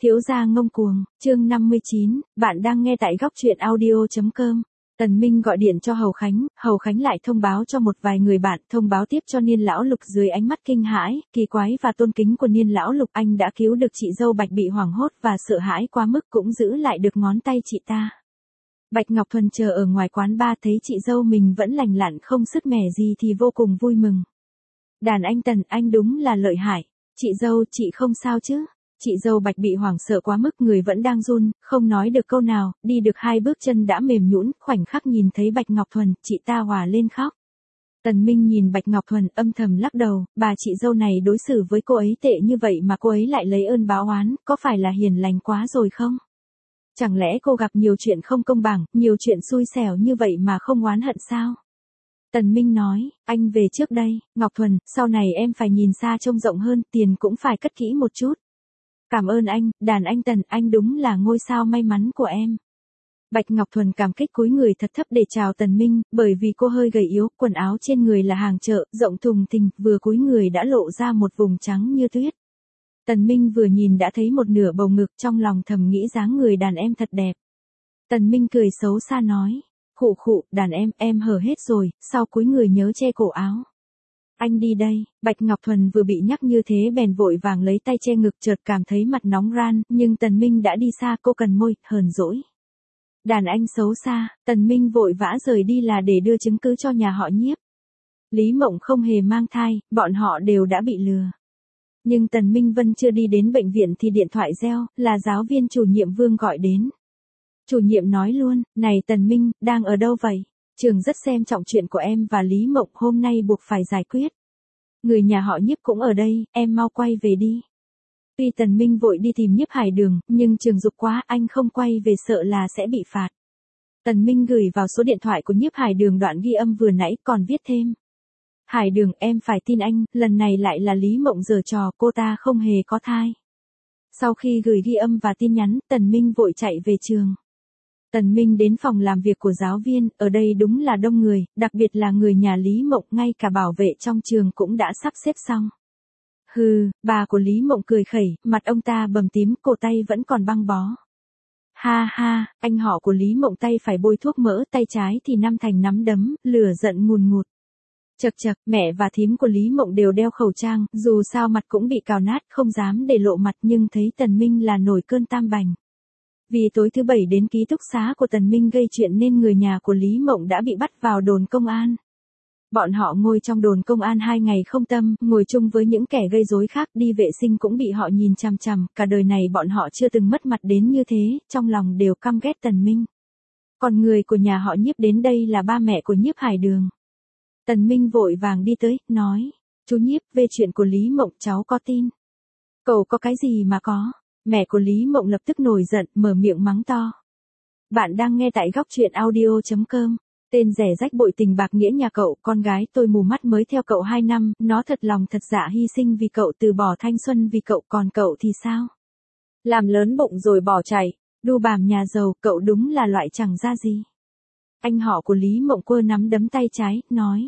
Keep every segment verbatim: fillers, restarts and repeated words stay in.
Thiếu gia ngông cuồng, chương năm mươi chín, bạn đang nghe tại góc truyện audio.com. Tần Minh gọi điện cho Hầu Khánh, Hầu Khánh lại thông báo cho một vài người bạn, thông báo tiếp cho Niên lão lục dưới ánh mắt kinh hãi, kỳ quái và tôn kính của Niên lão lục. Anh đã cứu được chị dâu Bạch bị hoảng hốt và sợ hãi quá mức, cũng giữ lại được ngón tay chị ta. Bạch Ngọc Thuần chờ ở ngoài quán bar thấy chị dâu mình vẫn lành lặn không sứt mẻ gì thì vô cùng vui mừng. Đàn anh Tần, anh đúng là lợi hại. Chị dâu, chị không sao chứ? Chị dâu Bạch bị hoảng sợ quá mức, người vẫn đang run, không nói được câu nào, đi được hai bước chân đã mềm nhũn, khoảnh khắc nhìn thấy Bạch Ngọc Thuần, chị ta hòa lên khóc. Tần Minh nhìn Bạch Ngọc Thuần âm thầm lắc đầu, bà chị dâu này đối xử với cô ấy tệ như vậy mà cô ấy lại lấy ơn báo oán, có phải là hiền lành quá rồi không? Chẳng lẽ cô gặp nhiều chuyện không công bằng, nhiều chuyện xui xẻo như vậy mà không oán hận sao? Tần Minh nói, anh về trước đây, Ngọc Thuần, sau này em phải nhìn xa trông rộng hơn, tiền cũng phải cất kỹ một chút. Cảm ơn anh, đàn anh Tần, anh đúng là ngôi sao may mắn của em. Bạch Ngọc Thuần cảm kích cúi người thật thấp để chào Tần Minh, bởi vì cô hơi gầy yếu, quần áo trên người là hàng chợ, rộng thùng thình, vừa cúi người đã lộ ra một vùng trắng như tuyết. Tần Minh vừa nhìn đã thấy một nửa bầu ngực, trong lòng thầm nghĩ dáng người đàn em thật đẹp. Tần Minh cười xấu xa nói, khụ khụ, đàn em, em hở hết rồi, sau cúi người nhớ che cổ áo. Anh đi đây, Bạch Ngọc Thuần vừa bị nhắc như thế bèn vội vàng lấy tay che ngực, chợt cảm thấy mặt nóng ran, nhưng Tần Minh đã đi xa, cô cần môi, hờn dỗi. Đàn anh xấu xa, Tần Minh vội vã rời đi là để đưa chứng cứ cho nhà họ Nhiếp. Lý Mộng không hề mang thai, bọn họ đều đã bị lừa. Nhưng Tần Minh Vân chưa đi đến bệnh viện thì điện thoại reo, là giáo viên chủ nhiệm Vương gọi đến. Chủ nhiệm nói luôn, này Tần Minh, đang ở đâu vậy? Trường rất xem trọng chuyện của em và Lý Mộng, hôm nay buộc phải giải quyết. Người nhà họ Nhiếp cũng ở đây, em mau quay về đi. Tuy Tần Minh vội đi tìm Nhiếp Hải Đường, nhưng trường giục quá, anh không quay về sợ là sẽ bị phạt. Tần Minh gửi vào số điện thoại của Nhiếp Hải Đường đoạn ghi âm vừa nãy, còn viết thêm. Hải Đường, em phải tin anh, lần này lại là Lý Mộng giở trò, cô ta không hề có thai. Sau khi gửi ghi âm và tin nhắn, Tần Minh vội chạy về trường. Tần Minh đến phòng làm việc của giáo viên, ở đây đúng là đông người, đặc biệt là người nhà Lý Mộng, ngay cả bảo vệ trong trường cũng đã sắp xếp xong. Hừ, bà của Lý Mộng cười khẩy, mặt ông ta bầm tím, cổ tay vẫn còn băng bó. Ha ha, anh họ của Lý Mộng tay phải bôi thuốc mỡ, tay trái thì năm thành nắm đấm, lửa giận ngùn ngụt. Chậc chậc, mẹ và thím của Lý Mộng đều đeo khẩu trang, dù sao mặt cũng bị cào nát, không dám để lộ mặt, nhưng thấy Tần Minh là nổi cơn tam bành. Vì tối thứ bảy đến ký túc xá của Tần Minh gây chuyện nên người nhà của Lý Mộng đã bị bắt vào đồn công an. Bọn họ ngồi trong đồn công an hai ngày không tâm, ngồi chung với những kẻ gây rối khác, đi vệ sinh cũng bị họ nhìn chằm chằm, cả đời này bọn họ chưa từng mất mặt đến như thế, trong lòng đều căm ghét Tần Minh. Còn người của nhà họ Nhiếp đến đây là ba mẹ của Nhiếp Hải Đường. Tần Minh vội vàng đi tới, nói, chú Nhiếp, về chuyện của Lý Mộng cháu có tin. Cậu có cái gì mà có? Mẹ của Lý Mộng lập tức nổi giận, mở miệng mắng to. Bạn đang nghe tại góc truyện audio.com. Tên rẻ rách bội tình bạc nghĩa nhà cậu, con gái tôi mù mắt mới theo cậu hai năm, nó thật lòng thật dạ hy sinh vì cậu, từ bỏ thanh xuân vì cậu, còn cậu thì sao? Làm lớn bụng rồi bỏ chạy, đu bàm nhà giàu, cậu đúng là loại chẳng ra gì. Anh họ của Lý Mộng quơ nắm đấm tay trái, nói.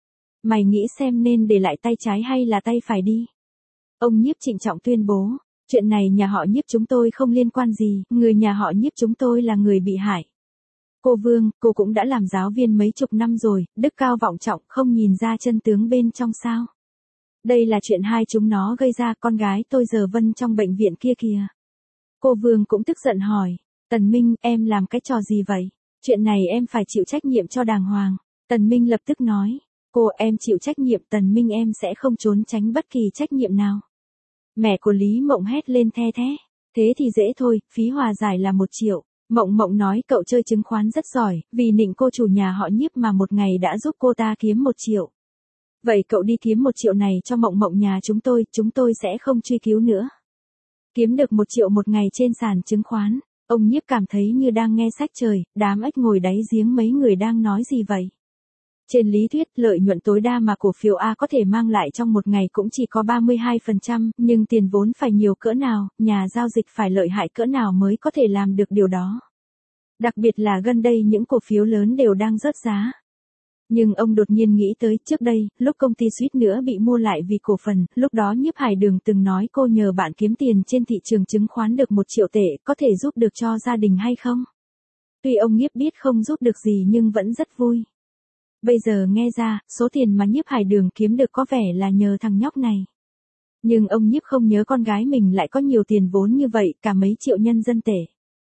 Mày nghĩ xem nên để lại tay trái hay là tay phải đi. Ông Nhiếp trịnh trọng tuyên bố. Chuyện này nhà họ Nhiếp chúng tôi không liên quan gì, người nhà họ Nhiếp chúng tôi là người bị hại. Cô Vương, cô cũng đã làm giáo viên mấy chục năm rồi, đức cao vọng trọng, không nhìn ra chân tướng bên trong sao. Đây là chuyện hai chúng nó gây ra, con gái tôi giờ Vân trong bệnh viện kia kìa. Cô Vương cũng tức giận hỏi, Tần Minh, em làm cái trò gì vậy? Chuyện này em phải chịu trách nhiệm cho đàng hoàng. Tần Minh lập tức nói, cô em chịu trách nhiệm, Tần Minh em sẽ không trốn tránh bất kỳ trách nhiệm nào. Mẹ của Lý Mộng hét lên the thé. Thế thì dễ thôi, phí hòa giải là một triệu. Mộng Mộng nói cậu chơi chứng khoán rất giỏi, vì nịnh cô chủ nhà họ Nhiếp mà một ngày đã giúp cô ta kiếm một triệu. Vậy cậu đi kiếm một triệu này cho Mộng Mộng nhà chúng tôi, chúng tôi sẽ không truy cứu nữa. Kiếm được một triệu một ngày trên sàn chứng khoán, ông Nhiếp cảm thấy như đang nghe sách trời, đám ếch ngồi đáy giếng mấy người đang nói gì vậy? Trên lý thuyết, lợi nhuận tối đa mà cổ phiếu A có thể mang lại trong một ngày cũng chỉ có ba mươi hai phần trăm, nhưng tiền vốn phải nhiều cỡ nào, nhà giao dịch phải lợi hại cỡ nào mới có thể làm được điều đó. Đặc biệt là gần đây những cổ phiếu lớn đều đang rớt giá. Nhưng ông đột nhiên nghĩ tới trước đây, lúc công ty suýt nữa bị mua lại vì cổ phần, lúc đó Nhiếp Hải Đường từng nói cô nhờ bạn kiếm tiền trên thị trường chứng khoán được một triệu tệ, có thể giúp được cho gia đình hay không? Tuy ông Nhiếp biết không giúp được gì nhưng vẫn rất vui. Bây giờ nghe ra, số tiền mà Nhiếp Hải Đường kiếm được có vẻ là nhờ thằng nhóc này. Nhưng ông Nhiếp không nhớ con gái mình lại có nhiều tiền vốn như vậy, cả mấy triệu nhân dân tệ.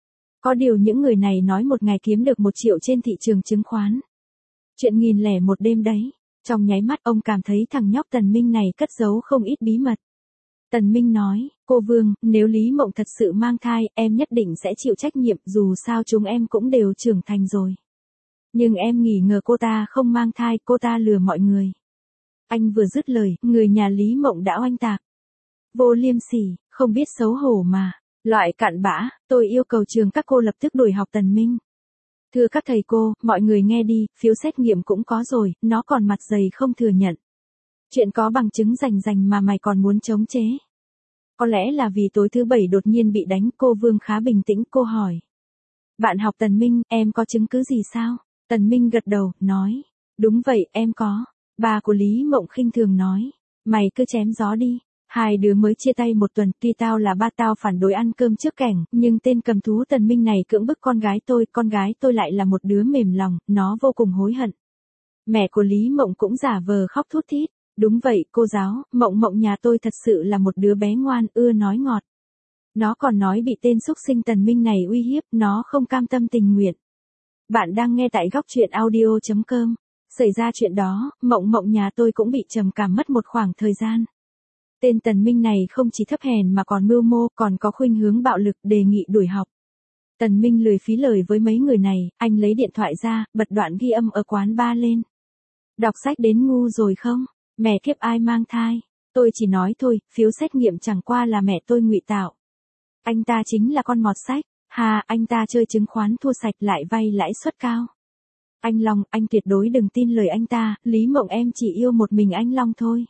Có điều những người này nói một ngày kiếm được một triệu trên thị trường chứng khoán. Chuyện nghìn lẻ một đêm đấy. Trong nháy mắt ông cảm thấy thằng nhóc Tần Minh này cất giấu không ít bí mật. Tần Minh nói, cô Vương, nếu Lý Mộng thật sự mang thai, em nhất định sẽ chịu trách nhiệm, dù sao chúng em cũng đều trưởng thành rồi. Nhưng em nghi ngờ cô ta không mang thai, cô ta lừa mọi người. Anh vừa dứt lời, người nhà Lý Mộng đã oanh tạc. Vô liêm sỉ, không biết xấu hổ mà. Loại cặn bã, tôi yêu cầu trường các cô lập tức đuổi học Tần Minh. Thưa các thầy cô, mọi người nghe đi, phiếu xét nghiệm cũng có rồi, nó còn mặt dày không thừa nhận. Chuyện có bằng chứng rành rành mà mày còn muốn chống chế. Có lẽ là vì tối thứ bảy đột nhiên bị đánh, cô Vương khá bình tĩnh, cô hỏi. Bạn học Tần Minh, em có chứng cứ gì sao? Tần Minh gật đầu, nói. Đúng vậy, em có. Bà của Lý Mộng khinh thường nói. Mày cứ chém gió đi. Hai đứa mới chia tay một tuần, tuy tao là ba tao phản đối ăn cơm trước kẻng, nhưng tên cầm thú Tần Minh này cưỡng bức con gái tôi, con gái tôi lại là một đứa mềm lòng, nó vô cùng hối hận. Mẹ của Lý Mộng cũng giả vờ khóc thút thít. Đúng vậy, cô giáo, Mộng Mộng nhà tôi thật sự là một đứa bé ngoan, ưa nói ngọt. Nó còn nói bị tên xúc sinh Tần Minh này uy hiếp, nó không cam tâm tình nguyện. Bạn đang nghe tại góc truyện audio chấm com. Xảy ra chuyện đó, Mộng Mộng nhà tôi cũng bị trầm cảm mất một khoảng thời gian. Tên Tần Minh này không chỉ thấp hèn mà còn mưu mô, còn có khuynh hướng bạo lực, đề nghị đuổi học. Tần Minh lười phí lời với mấy người này, anh lấy điện thoại ra, bật đoạn ghi âm ở quán bar lên. Đọc sách đến ngu rồi không? Mẹ kiếp ai mang thai? Tôi chỉ nói thôi, phiếu xét nghiệm chẳng qua là mẹ tôi ngụy tạo. Anh ta chính là con mọt sách, hà, anh ta chơi chứng khoán thua sạch lại vay lãi suất cao. Anh Long, anh tuyệt đối đừng tin lời anh ta, Lý Mộng em chỉ yêu một mình anh Long thôi.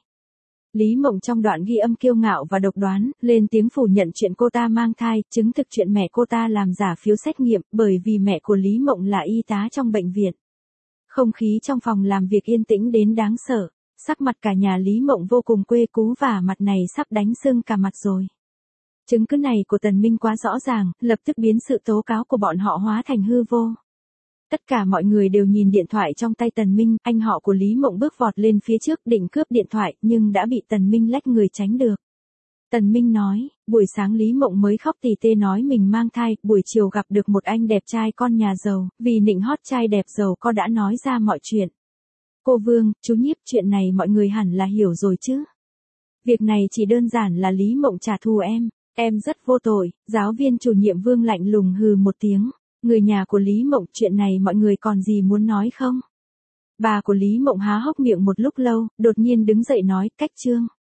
Lý Mộng trong đoạn ghi âm kiêu ngạo và độc đoán, lên tiếng phủ nhận chuyện cô ta mang thai, chứng thực chuyện mẹ cô ta làm giả phiếu xét nghiệm, bởi vì mẹ của Lý Mộng là y tá trong bệnh viện. Không khí trong phòng làm việc yên tĩnh đến đáng sợ, sắc mặt cả nhà Lý Mộng vô cùng quê cú và mặt này sắp đánh sưng cả mặt rồi. Chứng cứ này của Tần Minh quá rõ ràng, lập tức biến sự tố cáo của bọn họ hóa thành hư vô. Tất cả mọi người đều nhìn điện thoại trong tay Tần Minh, anh họ của Lý Mộng bước vọt lên phía trước định cướp điện thoại, nhưng đã bị Tần Minh lách người tránh được. Tần Minh nói, buổi sáng Lý Mộng mới khóc tỉ tê nói mình mang thai, buổi chiều gặp được một anh đẹp trai con nhà giàu, vì nịnh hót trai đẹp giàu có đã nói ra mọi chuyện. Cô Vương, chú Nhiếp, chuyện này mọi người hẳn là hiểu rồi chứ. Việc này chỉ đơn giản là Lý Mộng trả thù em, em rất vô tội, giáo viên chủ nhiệm Vương lạnh lùng hừ một tiếng. Người nhà của Lý Mộng, chuyện này mọi người còn gì muốn nói không? Bà của Lý Mộng há hốc miệng một lúc lâu, đột nhiên đứng dậy nói, cách chương.